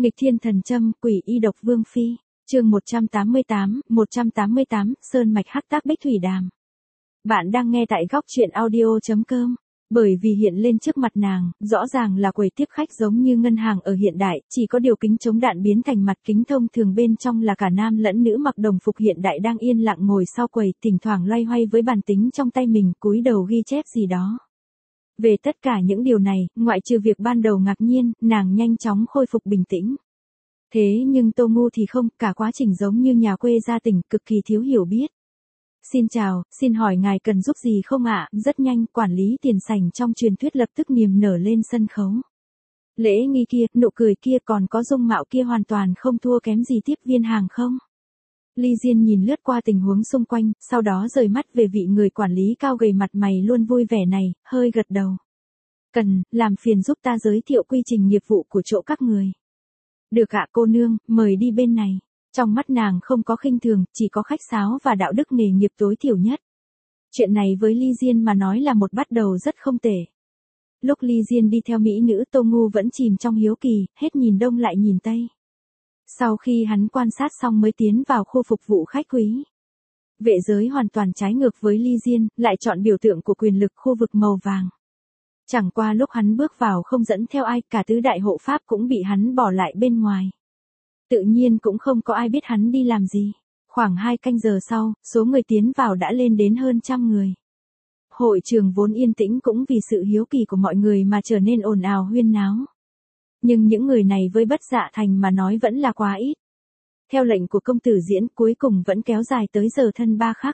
Nghịch thiên thần châm, quỷ y độc vương phi. Chương 188, Sơn mạch hắc tác bích thủy đàm. Bạn đang nghe tại góc truyện audio.com. Bởi vì hiện lên trước mặt nàng, rõ ràng là quầy tiếp khách giống như ngân hàng ở hiện đại, chỉ có điều kính chống đạn biến thành mặt kính thông thường, bên trong là cả nam lẫn nữ mặc đồng phục hiện đại đang yên lặng ngồi sau quầy, thỉnh thoảng loay hoay với bàn tính trong tay mình, cúi đầu ghi chép gì đó. Về tất cả những điều này, ngoại trừ việc ban đầu ngạc nhiên, nàng nhanh chóng khôi phục bình tĩnh. Thế nhưng Tô Ngu thì không, cả quá trình giống như nhà quê gia tỉnh, cực kỳ thiếu hiểu biết. Xin chào, xin hỏi ngài cần giúp gì không ạ? Rất nhanh, quản lý tiền sảnh trong truyền thuyết lập tức niềm nở lên sân khấu. Lễ nghi kia, nụ cười kia, còn có dung mạo kia hoàn toàn không thua kém gì tiếp viên hàng không? Ly Diên nhìn lướt qua tình huống xung quanh, sau đó rời mắt về vị người quản lý cao gầy mặt mày luôn vui vẻ này, hơi gật đầu. Làm phiền giúp ta giới thiệu quy trình nghiệp vụ của chỗ các người. Được ạ cô nương, mời đi bên này. Trong mắt nàng không có khinh thường, chỉ có khách sáo và đạo đức nghề nghiệp tối thiểu nhất. Chuyện này với Ly Diên mà nói là một bắt đầu rất không tệ. Lúc Ly Diên đi theo mỹ nữ, Tô Ngu vẫn chìm trong hiếu kỳ, hết nhìn đông lại nhìn tây. Sau khi hắn quan sát xong mới tiến vào khu phục vụ khách quý. Vệ giới hoàn toàn trái ngược với Ly Diên, lại chọn biểu tượng của quyền lực khu vực màu vàng. Chẳng qua lúc hắn bước vào không dẫn theo ai, cả tứ đại hộ pháp cũng bị hắn bỏ lại bên ngoài. Tự nhiên cũng không có ai biết hắn đi làm gì. Khoảng 2 canh giờ sau, số người tiến vào đã lên đến hơn 100 người. Hội trường vốn yên tĩnh cũng vì sự hiếu kỳ của mọi người mà trở nên ồn ào huyên náo. Nhưng những người này với Bất Dạ Thành mà nói vẫn là quá ít. Theo lệnh của công tử diễn, cuối cùng vẫn kéo dài tới giờ thân 3 khắc.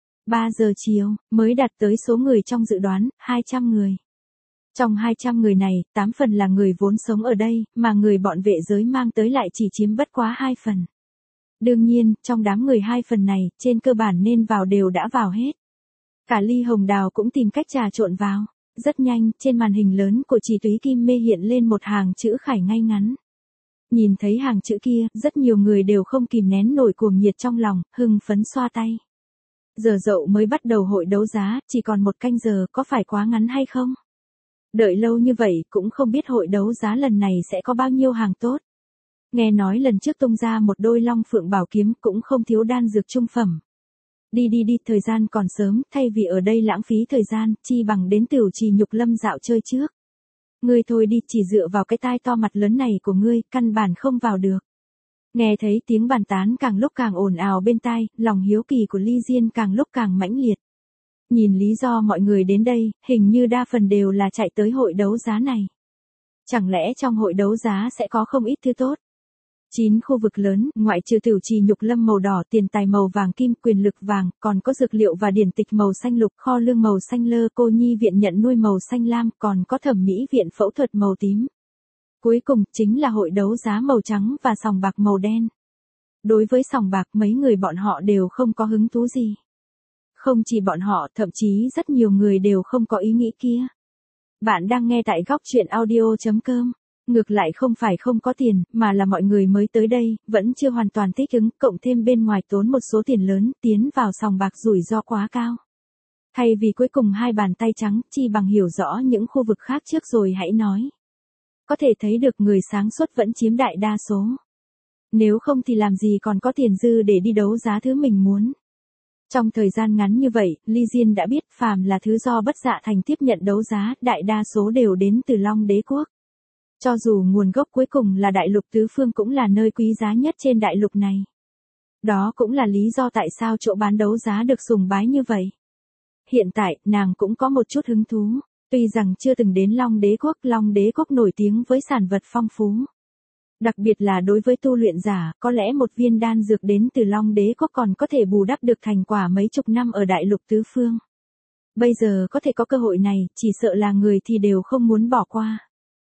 3 giờ chiều, mới đạt tới số người trong dự đoán, 200 người. Trong 200 người này, 8 phần là người vốn sống ở đây, mà người bọn vệ giới mang tới lại chỉ chiếm bất quá 2 phần. Đương nhiên, trong đám người 2 phần này, trên cơ bản nên vào đều đã vào hết. Cả Ly Hồng Đào cũng tìm cách trà trộn vào. Rất nhanh, trên màn hình lớn của Chỉ Túy Kim Mê hiện lên một hàng chữ khải ngay ngắn. Nhìn thấy hàng chữ kia, rất nhiều người đều không kìm nén nổi cuồng nhiệt trong lòng, hưng phấn xoa tay. Giờ dậu mới bắt đầu hội đấu giá, chỉ còn 1 canh giờ, có phải quá ngắn hay không? Đợi lâu như vậy cũng không biết hội đấu giá lần này sẽ có bao nhiêu hàng tốt. Nghe nói lần trước tung ra một đôi long phượng bảo kiếm cũng không thiếu đan dược trung phẩm. Đi, thời gian còn sớm, thay vì ở đây lãng phí thời gian, chi bằng đến Tửu Trì Nhục Lâm dạo chơi trước. Ngươi thôi đi, chỉ dựa vào cái tai to mặt lớn này của ngươi, căn bản không vào được. Nghe thấy tiếng bàn tán càng lúc càng ồn ào bên tai, lòng hiếu kỳ của Ly Diên càng lúc càng mãnh liệt. Nhìn lý do mọi người đến đây, hình như đa phần đều là chạy tới hội đấu giá này. Chẳng lẽ trong hội đấu giá sẽ có không ít thứ tốt? 9 khu vực lớn, ngoại trừ Tửu Trì Nhục Lâm màu đỏ, tiền tài màu vàng kim, quyền lực vàng, còn có dược liệu và điển tịch màu xanh lục, kho lương màu xanh lơ, cô nhi viện nhận nuôi màu xanh lam, còn có thẩm mỹ viện phẫu thuật màu tím. Cuối cùng, chính là hội đấu giá màu trắng và sòng bạc màu đen. Đối với sòng bạc, mấy người bọn họ đều không có hứng thú gì. Không chỉ bọn họ, thậm chí rất nhiều người đều không có ý nghĩ kia. Bạn đang nghe tại góc truyện audio.com. Ngược lại không phải không có tiền, mà là mọi người mới tới đây, vẫn chưa hoàn toàn thích ứng, cộng thêm bên ngoài tốn một số tiền lớn, tiến vào sòng bạc rủi ro quá cao. Thay vì cuối cùng 2 bàn tay trắng, chi bằng hiểu rõ những khu vực khác trước rồi hãy nói. Có thể thấy được người sáng suốt vẫn chiếm đại đa số. Nếu không thì làm gì còn có tiền dư để đi đấu giá thứ mình muốn. Trong thời gian ngắn như vậy, Ly Diên đã biết phàm là thứ do Bất Dạ Thành tiếp nhận đấu giá, đại đa số đều đến từ Long Đế Quốc. Cho dù nguồn gốc cuối cùng là đại lục tứ phương cũng là nơi quý giá nhất trên đại lục này. Đó cũng là lý do tại sao chỗ bán đấu giá được sùng bái như vậy. Hiện tại, nàng cũng có một chút hứng thú. Tuy rằng chưa từng đến Long Đế Quốc nổi tiếng với sản vật phong phú. Đặc biệt là đối với tu luyện giả, có lẽ một viên đan dược đến từ Long Đế Quốc còn có thể bù đắp được thành quả mấy chục năm ở đại lục tứ phương. Bây giờ có thể có cơ hội này, chỉ sợ là người thì đều không muốn bỏ qua.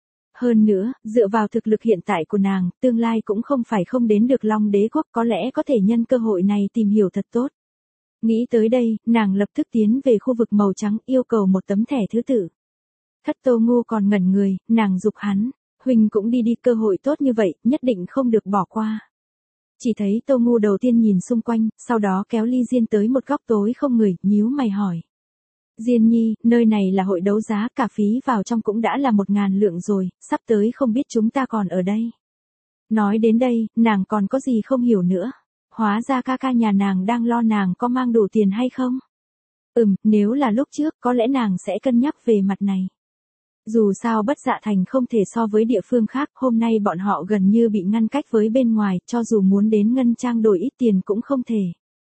Hơn nữa, dựa vào thực lực hiện tại của nàng, tương lai cũng không phải không đến được Long Đế Quốc, có lẽ có thể nhân cơ hội này tìm hiểu thật tốt. Nghĩ tới đây, nàng lập tức tiến về khu vực màu trắng, yêu cầu một tấm thẻ thứ tự. Thất Tô Ngu còn ngẩn người, nàng giục hắn, huynh cũng đi, cơ hội tốt như vậy, nhất định không được bỏ qua. Chỉ thấy Tô Ngu đầu tiên nhìn xung quanh, sau đó kéo Ly Diên tới một góc tối không người, nhíu mày hỏi. Diên nhi, nơi này là hội đấu giá, cả phí vào trong cũng đã là 1.000 lượng rồi, sắp tới không biết chúng ta còn ở đây. Nói đến đây, nàng còn có gì không hiểu nữa. Hóa ra ca ca nhà nàng đang lo nàng có mang đủ tiền hay không? Nếu là lúc trước có lẽ nàng sẽ cân nhắc về mặt này. Dù sao Bất Dạ Thành không thể so với địa phương khác, hôm nay bọn họ gần như bị ngăn cách với bên ngoài, cho dù muốn đến ngân trang đổi ít tiền cũng không thể.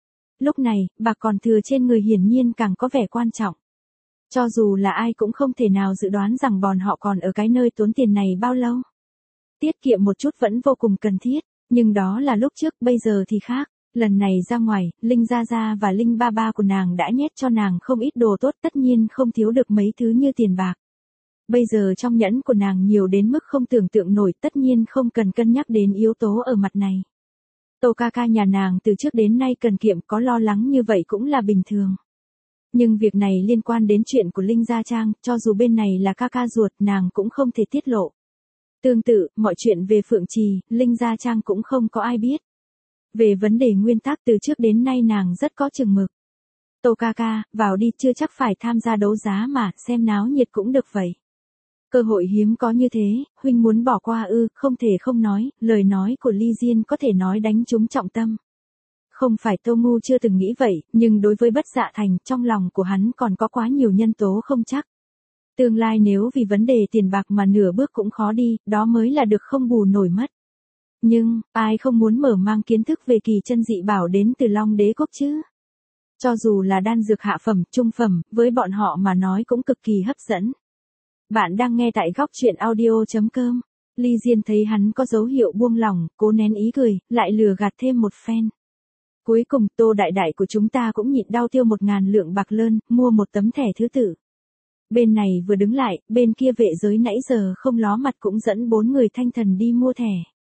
Lúc này, bạc còn thừa trên người hiển nhiên càng có vẻ quan trọng. Cho dù là ai cũng không thể nào dự đoán rằng bọn họ còn ở cái nơi tốn tiền này bao lâu. Tiết kiệm một chút vẫn vô cùng cần thiết, nhưng đó là lúc trước, bây giờ thì khác. Lần này ra ngoài, Linh Gia Gia và Linh Ba Ba của nàng đã nhét cho nàng không ít đồ tốt, tất nhiên không thiếu được mấy thứ như tiền bạc. Bây giờ trong nhẫn của nàng nhiều đến mức không tưởng tượng nổi, tất nhiên không cần cân nhắc đến yếu tố ở mặt này. Tô ca ca nhà nàng từ trước đến nay cần kiệm, có lo lắng như vậy cũng là bình thường. Nhưng việc này liên quan đến chuyện của Linh Gia Trang, cho dù bên này là ca ca ruột, nàng cũng không thể tiết lộ. Tương tự, mọi chuyện về Phượng Trì, Linh Gia Trang cũng không có ai biết. Về vấn đề nguyên tắc từ trước đến nay nàng rất có chừng mực. Tô ca ca, vào đi, chưa chắc phải tham gia đấu giá mà, xem náo nhiệt cũng được vậy. Cơ hội hiếm có như thế, huynh muốn bỏ qua ư? Không thể không nói, lời nói của Ly Diên có thể nói đánh trúng trọng tâm. Không phải Tô Ngu chưa từng nghĩ vậy, nhưng đối với Bất Dạ Thành, trong lòng của hắn còn có quá nhiều nhân tố không chắc. Tương lai nếu vì vấn đề tiền bạc mà nửa bước cũng khó đi, đó mới là được không bù nổi mất. Nhưng, ai không muốn mở mang kiến thức về kỳ chân dị bảo đến từ Long Đế Quốc chứ? Cho dù là đan dược hạ phẩm, trung phẩm, với bọn họ mà nói cũng cực kỳ hấp dẫn. Bạn đang nghe tại góc truyện audio.com. Ly Diên thấy hắn có dấu hiệu buông lỏng, cố nén ý cười, lại lừa gạt thêm một phen. Cuối cùng Tô đại đại của chúng ta cũng nhịn đau tiêu 1.000 lượng bạc lơn, mua một tấm thẻ thứ tự. Bên này vừa đứng lại, bên kia vệ giới nãy giờ không ló mặt cũng dẫn 4 người thanh thần đi mua thẻ.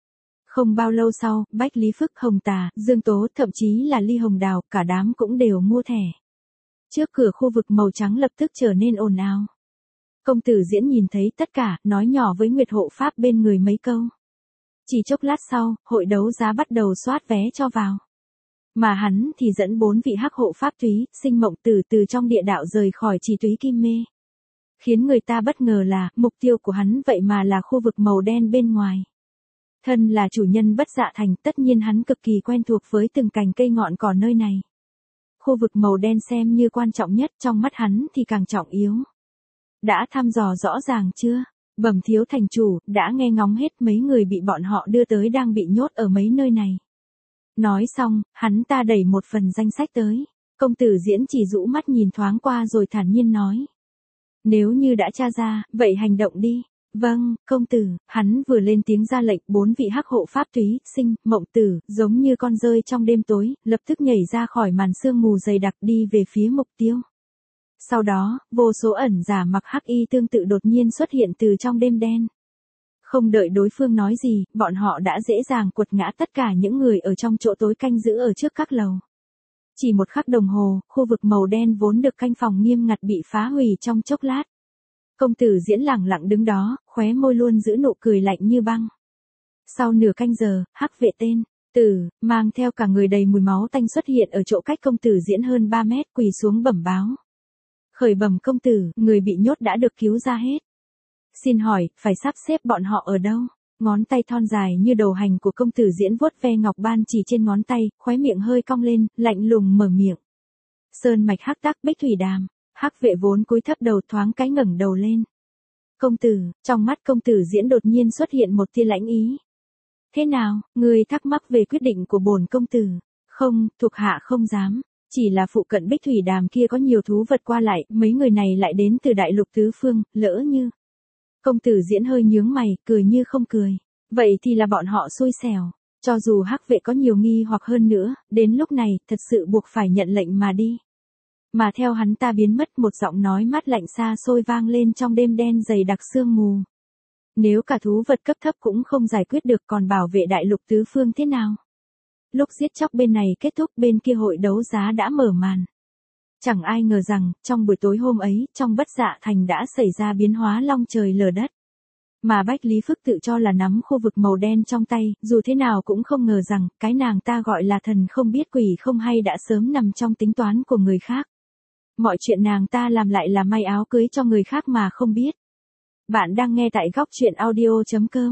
Không bao lâu sau, Bách Lý Phức, Hồng Tà, Dương Tố, thậm chí là Ly Hồng Đào, cả đám cũng đều mua thẻ. Trước cửa khu vực màu trắng lập tức trở nên ồn ào. Công tử Diễn nhìn thấy tất cả, nói nhỏ với Nguyệt Hộ Pháp bên người mấy câu. Chỉ chốc lát sau, hội đấu giá bắt đầu soát vé cho vào. Mà hắn thì dẫn 4 vị hắc hộ pháp Túy, Sinh Mộng Tử từ trong địa đạo rời khỏi Trì Túy Kim Mê. Khiến người ta bất ngờ là, mục tiêu của hắn vậy mà là khu vực màu đen bên ngoài. Thân là chủ nhân Bất Dạ Thành, tất nhiên hắn cực kỳ quen thuộc với từng cành cây ngọn cỏ nơi này. Khu vực màu đen xem như quan trọng nhất, trong mắt hắn thì càng trọng yếu. Đã thăm dò rõ ràng chưa? Bẩm thiếu thành chủ, đã nghe ngóng hết, mấy người bị bọn họ đưa tới đang bị nhốt ở mấy nơi này. Nói xong, hắn ta đẩy một phần danh sách tới. Công tử Diễn chỉ rũ mắt nhìn thoáng qua rồi thản nhiên nói. Nếu như đã tra ra, vậy hành động đi. Vâng, công tử. Hắn vừa lên tiếng ra lệnh, 4 vị hắc hộ pháp Túy, Sinh, Mộng Tử, giống như con rơi trong đêm tối, lập tức nhảy ra khỏi màn sương mù dày đặc đi về phía mục tiêu. Sau đó, vô số ẩn giả mặc hắc y tương tự đột nhiên xuất hiện từ trong đêm đen. Không đợi đối phương nói gì, bọn họ đã dễ dàng quật ngã tất cả những người ở trong chỗ tối canh giữ ở trước các lầu. Chỉ một khắc đồng hồ, khu vực màu đen vốn được canh phòng nghiêm ngặt bị phá hủy trong chốc lát. Công tử Diễn lẳng lặng đứng đó, khóe môi luôn giữ nụ cười lạnh như băng. Sau nửa canh giờ, hắc vệ tên Tử, mang theo cả người đầy mùi máu tanh xuất hiện ở chỗ cách công tử Diễn hơn 3 mét, quỳ xuống bẩm báo. Khởi bẩm công tử, người bị nhốt đã được cứu ra hết. Xin hỏi, phải sắp xếp bọn họ ở đâu? Ngón tay thon dài như đầu hành của công tử Diễn vuốt ve ngọc ban chỉ trên ngón tay, khóe miệng hơi cong lên, lạnh lùng mở miệng. Sơn mạch hắc tắc Bích Thủy Đàm. Hắc vệ vốn cúi thấp đầu thoáng cái ngẩng đầu lên. Công tử, trong mắt công tử Diễn đột nhiên xuất hiện một tia lãnh ý. Thế nào, người thắc mắc về quyết định của bổn công tử? Không, thuộc hạ không dám. Chỉ là phụ cận Bích Thủy Đàm kia có nhiều thú vật qua lại, mấy người này lại đến từ đại lục tứ phương, lỡ như. Công tử Diễn hơi nhướng mày, cười như không cười. Vậy thì là bọn họ xui xẻo. Cho dù hắc vệ có nhiều nghi hoặc hơn nữa, đến lúc này, thật sự buộc phải nhận lệnh mà đi. Mà theo hắn ta biến mất, một giọng nói mát lạnh xa xôi vang lên trong đêm đen dày đặc sương mù. Nếu cả thú vật cấp thấp cũng không giải quyết được, còn bảo vệ đại lục tứ phương thế nào? Lúc giết chóc bên này kết thúc, bên kia hội đấu giá đã mở màn. Chẳng ai ngờ rằng, trong buổi tối hôm ấy, trong Bất Dạ Thành đã xảy ra biến hóa long trời lở đất. Mà Bách Lý Phức tự cho là nắm khu vực màu đen trong tay, dù thế nào cũng không ngờ rằng, cái nàng ta gọi là thần không biết quỷ không hay đã sớm nằm trong tính toán của người khác. Mọi chuyện nàng ta làm lại là may áo cưới cho người khác mà không biết. Bạn đang nghe tại góc truyện audio.com.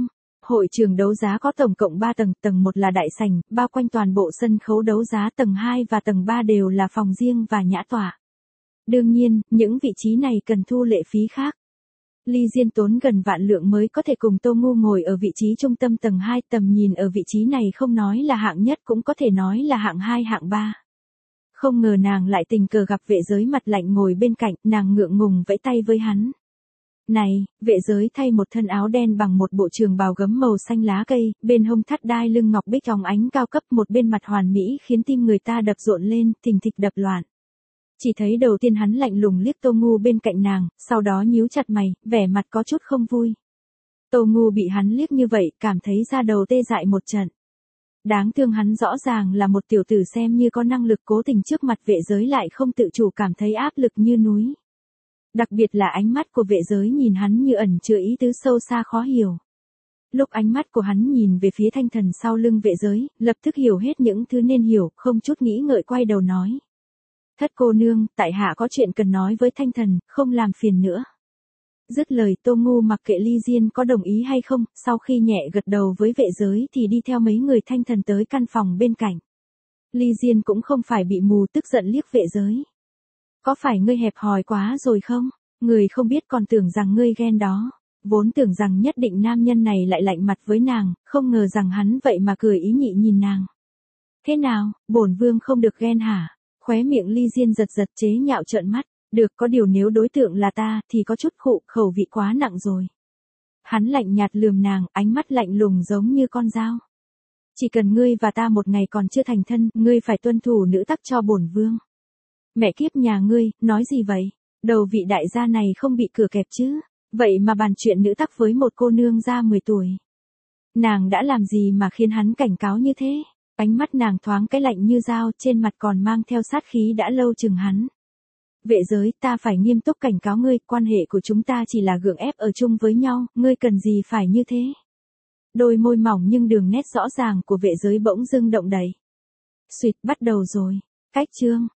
Hội trường đấu giá có tổng cộng 3 tầng, tầng 1 là đại sảnh, bao quanh toàn bộ sân khấu đấu giá, tầng 2 và tầng 3 đều là phòng riêng và nhã tọa. Đương nhiên, những vị trí này cần thu lệ phí khác. Ly Diên tốn gần vạn lượng mới có thể cùng Tô Ngu ngồi ở vị trí trung tâm tầng 2, tầm nhìn ở vị trí này không nói là hạng nhất cũng có thể nói là hạng 2 hạng 3. Không ngờ nàng lại tình cờ gặp Vệ Giới mặt lạnh ngồi bên cạnh, nàng ngượng ngùng vẫy tay với hắn. Này, Vệ Giới thay một thân áo đen bằng một bộ trường bào gấm màu xanh lá cây, bên hông thắt đai lưng ngọc bích óng ánh cao cấp, một bên mặt hoàn mỹ khiến tim người ta đập rộn lên, thình thịch đập loạn. Chỉ thấy đầu tiên hắn lạnh lùng liếc Tô Ngu bên cạnh nàng, sau đó nhíu chặt mày, vẻ mặt có chút không vui. Tô Ngu bị hắn liếc như vậy, cảm thấy da đầu tê dại một trận. Đáng thương hắn rõ ràng là một tiểu tử xem như có năng lực, cố tình trước mặt Vệ Giới lại không tự chủ cảm thấy áp lực như núi. Đặc biệt là ánh mắt của Vệ Giới nhìn hắn như ẩn chứa ý tứ sâu xa khó hiểu. Lúc ánh mắt của hắn nhìn về phía Thanh Thần sau lưng Vệ Giới, lập tức hiểu hết những thứ nên hiểu, không chút nghĩ ngợi quay đầu nói. Thất cô nương, tại hạ có chuyện cần nói với Thanh Thần, không làm phiền nữa. Dứt lời, Tô Ngu mặc kệ Ly Diên có đồng ý hay không, sau khi nhẹ gật đầu với Vệ Giới thì đi theo mấy người Thanh Thần tới căn phòng bên cạnh. Ly Diên cũng không phải bị mù, tức giận liếc Vệ Giới. Có phải ngươi hẹp hòi quá rồi không? Người không biết còn tưởng rằng ngươi ghen đó. Vốn tưởng rằng nhất định nam nhân này lại lạnh mặt với nàng, không ngờ rằng hắn vậy mà cười ý nhị nhìn nàng. Thế nào, bổn vương không được ghen hả? Khóe miệng Ly Diên giật giật chế nhạo trợn mắt. Được, có điều nếu đối tượng là ta thì có chút khẩu vị quá nặng rồi. Hắn lạnh nhạt lườm nàng, ánh mắt lạnh lùng giống như con dao. Chỉ cần ngươi và ta một ngày còn chưa thành thân, ngươi phải tuân thủ nữ tắc cho bổn vương. Mẹ kiếp nhà ngươi, nói gì vậy? Đầu vị đại gia này không bị cửa kẹp chứ? Vậy mà bàn chuyện nữ tắc với một cô nương ra 10 tuổi. Nàng đã làm gì mà khiến hắn cảnh cáo như thế? Ánh mắt nàng thoáng cái lạnh như dao, trên mặt còn mang theo sát khí đã lâu chừng hắn. Vệ Giới, ta phải nghiêm túc cảnh cáo ngươi, quan hệ của chúng ta chỉ là gượng ép ở chung với nhau, ngươi cần gì phải như thế? Đôi môi mỏng nhưng đường nét rõ ràng của Vệ Giới bỗng dưng động đậy. Suýt, bắt đầu rồi. Cách chương